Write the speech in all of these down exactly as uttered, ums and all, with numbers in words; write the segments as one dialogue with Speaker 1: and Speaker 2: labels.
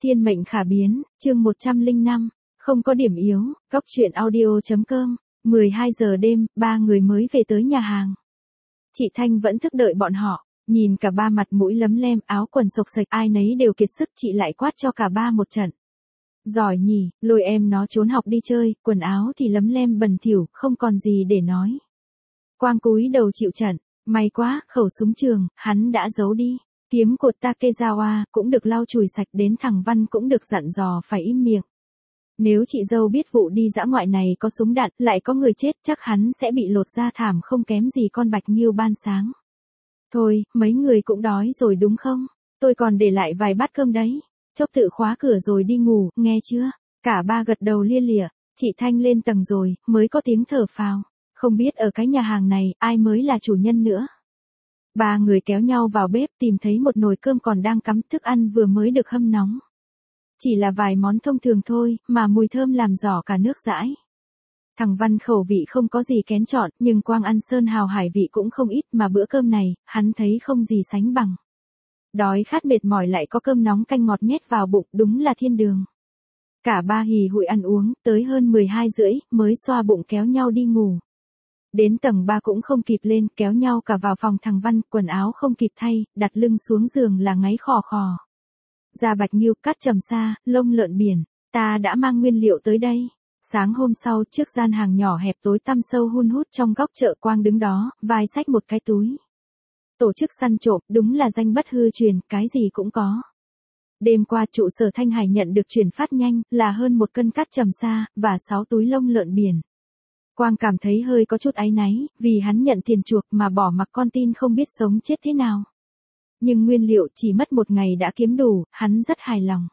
Speaker 1: Thiên mệnh khả biến, chương một trăm lẻ năm, không có điểm yếu, góc truyện audio.com, mười hai giờ đêm, ba người mới về tới nhà hàng. Chị Thanh vẫn thức đợi bọn họ, nhìn cả ba mặt mũi lấm lem, áo quần xộc xệch, ai nấy đều kiệt sức, chị lại quát cho cả ba một trận. Giỏi nhỉ, lôi em nó trốn học đi chơi, quần áo thì lấm lem bẩn thỉu, không còn gì để nói. Quang cúi đầu chịu trận, may quá, khẩu súng trường, hắn đã giấu đi. Kiếm của Takezawa cũng được lau chùi sạch, đến thằng Văn cũng được dặn dò phải im miệng. Nếu chị dâu biết vụ đi dã ngoại này có súng đạn, lại có người chết, chắc hắn sẽ bị lột da thảm không kém gì con bạch nghiêu ban sáng. Thôi, mấy người cũng đói rồi đúng không? Tôi còn để lại vài bát cơm đấy. Chốc tự khóa cửa rồi đi ngủ, nghe chưa? Cả ba gật đầu lia lịa, chị Thanh lên tầng rồi, mới có tiếng thở phào. Không biết ở cái nhà hàng này, ai mới là chủ nhân nữa. Ba người kéo nhau vào bếp tìm thấy một nồi cơm còn đang cắm, thức ăn vừa mới được hâm nóng. Chỉ là vài món thông thường thôi, mà mùi thơm làm rỏ cả nước dãi. Thằng Văn khẩu vị không có gì kén chọn, nhưng Quang ăn sơn hào hải vị cũng không ít, mà bữa cơm này, hắn thấy không gì sánh bằng. Đói khát mệt mỏi lại có cơm nóng canh ngọt nhét vào bụng, đúng là thiên đường. Cả ba hì hụi ăn uống, tới hơn mười hai rưỡi, mới xoa bụng kéo nhau đi ngủ. Đến tầng ba cũng không kịp lên, kéo nhau cả vào phòng thằng Văn, quần áo không kịp thay, đặt lưng xuống giường là ngáy khò khò. Da bạch nghiêu, cát trầm sa, lông lợn biển, ta đã mang nguyên liệu tới đây. Sáng hôm sau, trước gian hàng nhỏ hẹp tối tăm sâu hun hút trong góc chợ, Quang đứng đó, vai xách một cái túi. Tổ chức săn trộm, đúng là danh bất hư truyền, cái gì cũng có. Đêm qua trụ sở Thanh Hải nhận được chuyển phát nhanh, là hơn một cân cát trầm sa, và sáu túi lông lợn biển. Quang cảm thấy hơi có chút áy náy, vì hắn nhận tiền chuộc mà bỏ mặc con tin không biết sống chết thế nào. Nhưng nguyên liệu chỉ mất một ngày đã kiếm đủ, hắn rất hài lòng.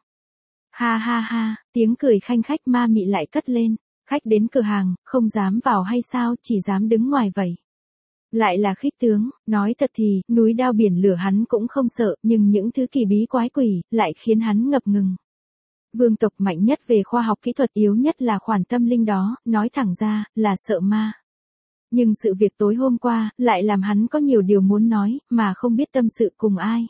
Speaker 1: Ha ha ha, tiếng cười khanh khách ma mị lại cất lên, khách đến cửa hàng, không dám vào hay sao, chỉ dám đứng ngoài vậy. Lại là khích tướng, nói thật thì, núi đao biển lửa hắn cũng không sợ, nhưng những thứ kỳ bí quái quỷ, lại khiến hắn ngập ngừng. Vương tộc mạnh nhất về khoa học kỹ thuật, yếu nhất là khoản tâm linh đó, nói thẳng ra, là sợ ma. Nhưng sự việc tối hôm qua, lại làm hắn có nhiều điều muốn nói, mà không biết tâm sự cùng ai.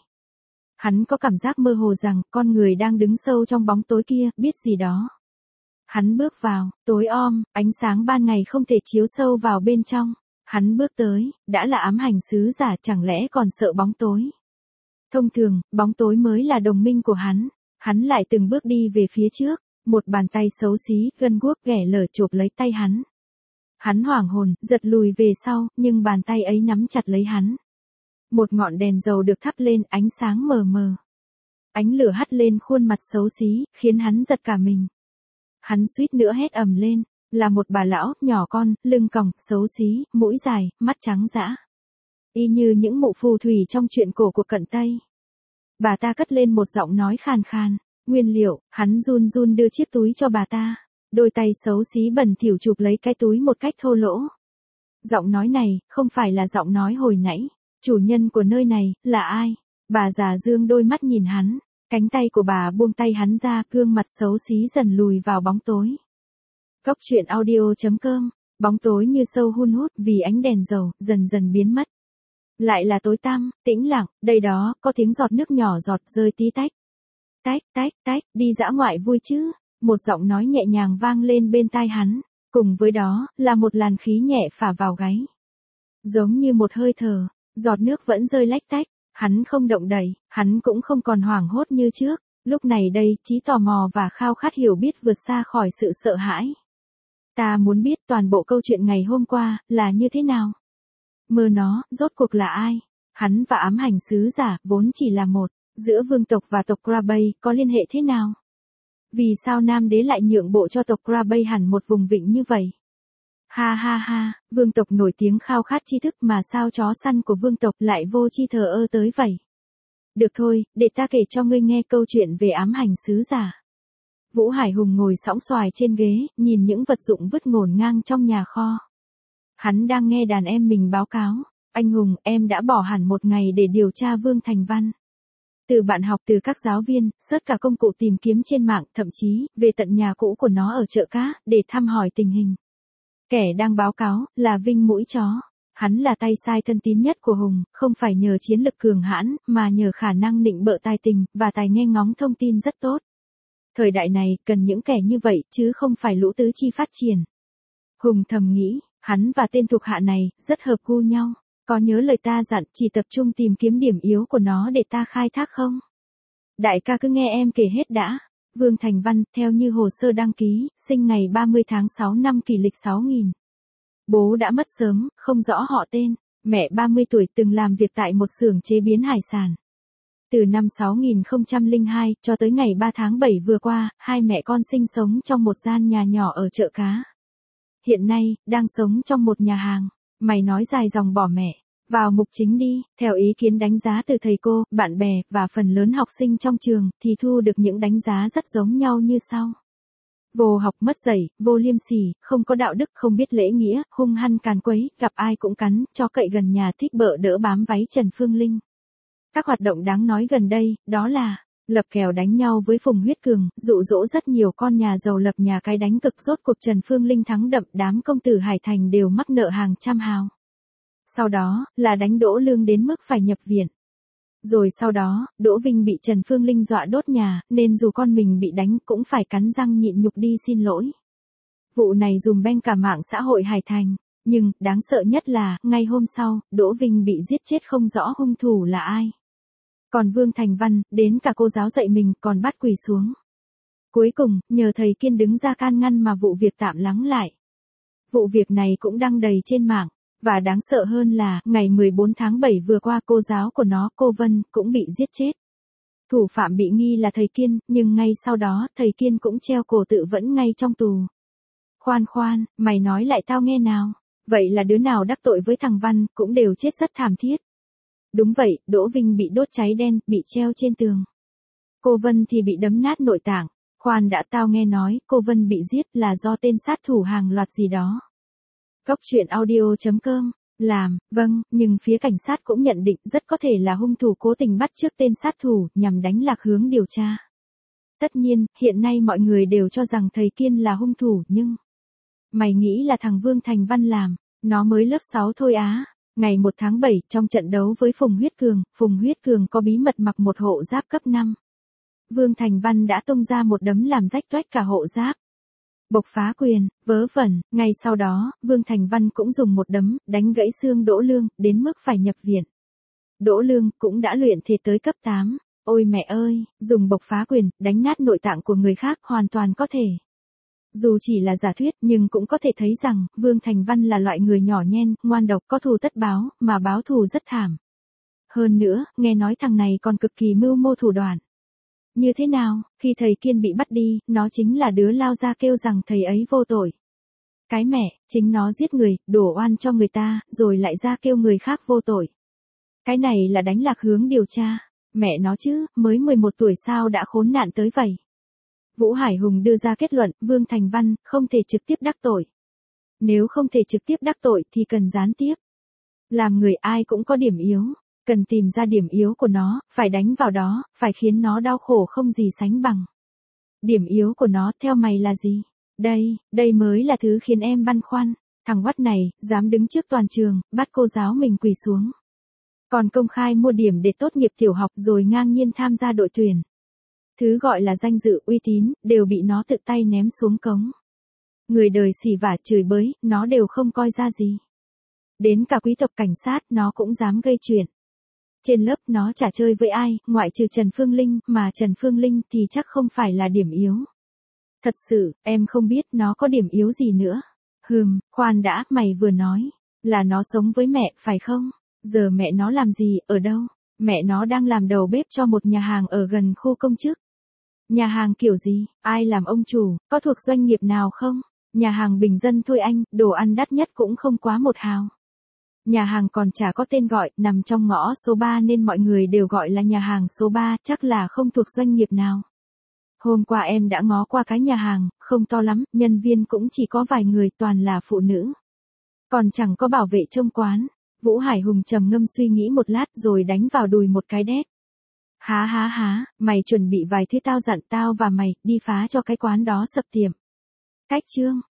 Speaker 1: Hắn có cảm giác mơ hồ rằng, con người đang đứng sâu trong bóng tối kia, biết gì đó. Hắn bước vào, tối om, ánh sáng ban ngày không thể chiếu sâu vào bên trong. Hắn bước tới, đã là ám hành sứ giả, chẳng lẽ còn sợ bóng tối. Thông thường, bóng tối mới là đồng minh của hắn. Hắn lại từng bước đi về phía trước, một bàn tay xấu xí, gân guốc ghẻ lở chộp lấy tay hắn. Hắn hoảng hồn, giật lùi về sau, nhưng bàn tay ấy nắm chặt lấy hắn. Một ngọn đèn dầu được thắp lên, ánh sáng mờ mờ. Ánh lửa hắt lên khuôn mặt xấu xí, khiến hắn giật cả mình. Hắn suýt nữa hét ầm lên, là một bà lão, nhỏ con, lưng còng, xấu xí, mũi dài, mắt trắng dã. Y như những mụ phù thủy trong truyện cổ của cận Tây. Bà ta cất lên một giọng nói khàn khàn, nguyên liệu, hắn run run đưa chiếc túi cho bà ta. Đôi tay xấu xí bẩn thỉu chụp lấy cái túi một cách thô lỗ. Giọng nói này, không phải là giọng nói hồi nãy. Chủ nhân của nơi này, là ai? Bà già dương đôi mắt nhìn hắn. Cánh tay của bà buông tay hắn ra, gương mặt xấu xí dần lùi vào bóng tối. Góc truyện audio.com, bóng tối như sâu hun hút vì ánh đèn dầu, dần dần biến mất. Lại là tối tăm, tĩnh lặng, đây đó, có tiếng giọt nước nhỏ giọt rơi tí tách. Tách, tách, tách, đi dã ngoại vui chứ? Một giọng nói nhẹ nhàng vang lên bên tai hắn, cùng với đó, là một làn khí nhẹ phả vào gáy. Giống như một hơi thở, giọt nước vẫn rơi lách tách, hắn không động đậy, hắn cũng không còn hoảng hốt như trước, lúc này đây, trí tò mò và khao khát hiểu biết vượt xa khỏi sự sợ hãi. Ta muốn biết toàn bộ câu chuyện ngày hôm qua, là như thế nào? Mơ nó, rốt cuộc là ai? Hắn và ám hành sứ giả, vốn chỉ là một, giữa vương tộc và tộc Krabay, có liên hệ thế nào? Vì sao Nam Đế lại nhượng bộ cho tộc Krabay hẳn một vùng vịnh như vậy? Ha ha ha, vương tộc nổi tiếng khao khát tri thức mà sao chó săn của vương tộc lại vô tri thờ ơ tới vậy? Được thôi, để ta kể cho ngươi nghe câu chuyện về ám hành sứ giả. Vũ Hải Hùng ngồi sõng xoài trên ghế, nhìn những vật dụng vứt ngổn ngang trong nhà kho. Hắn đang nghe đàn em mình báo cáo. Anh Hùng, em đã bỏ hẳn một ngày để điều tra Vương Thành Văn. Từ bạn học, từ các giáo viên, search cả công cụ tìm kiếm trên mạng, thậm chí, về tận nhà cũ của nó ở chợ cá, để thăm hỏi tình hình. Kẻ đang báo cáo, là Vinh Mũi Chó. Hắn là tay sai thân tín nhất của Hùng, không phải nhờ chiến lực cường hãn, mà nhờ khả năng nịnh bợ tài tình, và tài nghe ngóng thông tin rất tốt. Thời đại này, cần những kẻ như vậy, chứ không phải lũ tứ chi phát triển. Hùng thầm nghĩ, hắn và tên thuộc hạ này, rất hợp gu nhau. Có nhớ lời ta dặn, chỉ tập trung tìm kiếm điểm yếu của nó để ta khai thác không? Đại ca cứ nghe em kể hết đã. Vương Thành Văn, theo như hồ sơ đăng ký, sinh ngày ba mươi tháng sáu năm kỷ lịch sáu nghìn. Bố đã mất sớm, không rõ họ tên. Mẹ ba mươi tuổi từng làm việc tại một xưởng chế biến hải sản. Từ năm sáu nghìn không trăm lẻ hai cho tới ngày ba tháng bảy vừa qua, hai mẹ con sinh sống trong một gian nhà nhỏ ở chợ cá. Hiện nay, đang sống trong một nhà hàng. Mày nói dài dòng bỏ mẹ. Vào mục chính đi, theo ý kiến đánh giá từ thầy cô, bạn bè, và phần lớn học sinh trong trường, thì thu được những đánh giá rất giống nhau như sau. Vô học mất dạy, vô liêm sỉ, không có đạo đức, không biết lễ nghĩa, hung hăng càn quấy, gặp ai cũng cắn, cho cậy gần nhà, thích bợ đỡ bám váy Trần Phương Linh. Các hoạt động đáng nói gần đây, đó là lập kèo đánh nhau với Phùng Huyết Cường, dụ dỗ rất nhiều con nhà giàu lập nhà cái đánh cực, rốt cuộc Trần Phương Linh thắng đậm, đám công tử Hải Thành đều mắc nợ hàng trăm hào. Sau đó, là đánh Đỗ Lương đến mức phải nhập viện. Rồi sau đó, Đỗ Vinh bị Trần Phương Linh dọa đốt nhà, nên dù con mình bị đánh cũng phải cắn răng nhịn nhục đi xin lỗi. Vụ này dùm beng cả mạng xã hội Hải Thành. Nhưng, đáng sợ nhất là, ngay hôm sau, Đỗ Vinh bị giết chết không rõ hung thủ là ai. Còn Vương Thành Văn, đến cả cô giáo dạy mình còn bắt quỳ xuống. Cuối cùng, nhờ thầy Kiên đứng ra can ngăn mà vụ việc tạm lắng lại. Vụ việc này cũng đăng đầy trên mạng. Và đáng sợ hơn là, ngày mười bốn tháng bảy vừa qua cô giáo của nó, cô Vân, cũng bị giết chết. Thủ phạm bị nghi là thầy Kiên, nhưng ngay sau đó, thầy Kiên cũng treo cổ tự vẫn ngay trong tù. Khoan khoan, mày nói lại tao nghe nào. Vậy là đứa nào đắc tội với thằng Văn, cũng đều chết rất thảm thiết. Đúng vậy, Đỗ Vinh bị đốt cháy đen, bị treo trên tường. Cô Vân thì bị đấm nát nội tạng. Khoan đã, tao nghe nói, cô Vân bị giết là do tên sát thủ hàng loạt gì đó. Góc truyện audio chấm com, làm, vâng, nhưng phía cảnh sát cũng nhận định rất có thể là hung thủ cố tình bắt chước tên sát thủ nhằm đánh lạc hướng điều tra. Tất nhiên, hiện nay mọi người đều cho rằng thầy Kiên là hung thủ nhưng... Mày nghĩ là thằng Vương Thành Văn làm, nó mới lớp sáu thôi á. Ngày một tháng bảy, trong trận đấu với Phùng Huyết Cường, Phùng Huyết Cường có bí mật mặc một hộ giáp cấp năm. Vương Thành Văn đã tung ra một đấm làm rách toách cả hộ giáp. Bộc phá quyền, vớ vẩn, ngay sau đó, Vương Thành Văn cũng dùng một đấm, đánh gãy xương Đỗ Lương, đến mức phải nhập viện. Đỗ Lương cũng đã luyện thể tới cấp tám. Ôi mẹ ơi, dùng bộc phá quyền, đánh nát nội tạng của người khác hoàn toàn có thể. Dù chỉ là giả thuyết nhưng cũng có thể thấy rằng, Vương Thành Văn là loại người nhỏ nhen, ngoan độc, có thù tất báo, mà báo thù rất thảm. Hơn nữa, nghe nói thằng này còn cực kỳ mưu mô thủ đoạn. Như thế nào, khi thầy Kiên bị bắt đi, nó chính là đứa lao ra kêu rằng thầy ấy vô tội. Cái mẹ, chính nó giết người, đổ oan cho người ta, rồi lại ra kêu người khác vô tội. Cái này là đánh lạc hướng điều tra. Mẹ nó chứ, mới mười một tuổi sao đã khốn nạn tới vậy. Vũ Hải Hùng đưa ra kết luận, Vương Thành Văn, không thể trực tiếp đắc tội. Nếu không thể trực tiếp đắc tội thì cần gián tiếp. Làm người ai cũng có điểm yếu. Cần tìm ra điểm yếu của nó, phải đánh vào đó, phải khiến nó đau khổ không gì sánh bằng. Điểm yếu của nó theo mày là gì? Đây, đây mới là thứ khiến em băn khoăn. Thằng oắt này, dám đứng trước toàn trường, bắt cô giáo mình quỳ xuống. Còn công khai mua điểm để tốt nghiệp tiểu học rồi ngang nhiên tham gia đội tuyển. Thứ gọi là danh dự, uy tín, đều bị nó tự tay ném xuống cống. Người đời xỉ vả chửi bới, nó đều không coi ra gì. Đến cả quý tộc cảnh sát, nó cũng dám gây chuyện. Trên lớp nó chả chơi với ai, ngoại trừ Trần Phương Linh, mà Trần Phương Linh thì chắc không phải là điểm yếu. Thật sự, em không biết nó có điểm yếu gì nữa. Hừm, khoan đã, mày vừa nói, là nó sống với mẹ, phải không? Giờ mẹ nó làm gì, ở đâu? Mẹ nó đang làm đầu bếp cho một nhà hàng ở gần khu công chức. Nhà hàng kiểu gì? Ai làm ông chủ? Có thuộc doanh nghiệp nào không? Nhà hàng bình dân thôi anh, đồ ăn đắt nhất cũng không quá một hào. Nhà hàng còn chả có tên gọi, nằm trong ngõ số ba nên mọi người đều gọi là nhà hàng số ba, chắc là không thuộc doanh nghiệp nào. Hôm qua em đã ngó qua cái nhà hàng, không to lắm, nhân viên cũng chỉ có vài người, toàn là phụ nữ. Còn chẳng có bảo vệ trông quán. Vũ Hải Hùng trầm ngâm suy nghĩ một lát rồi đánh vào đùi một cái đét. Há há há, mày chuẩn bị vài thứ tao dặn tao và mày, đi phá cho cái quán đó sập tiệm. Cách chương.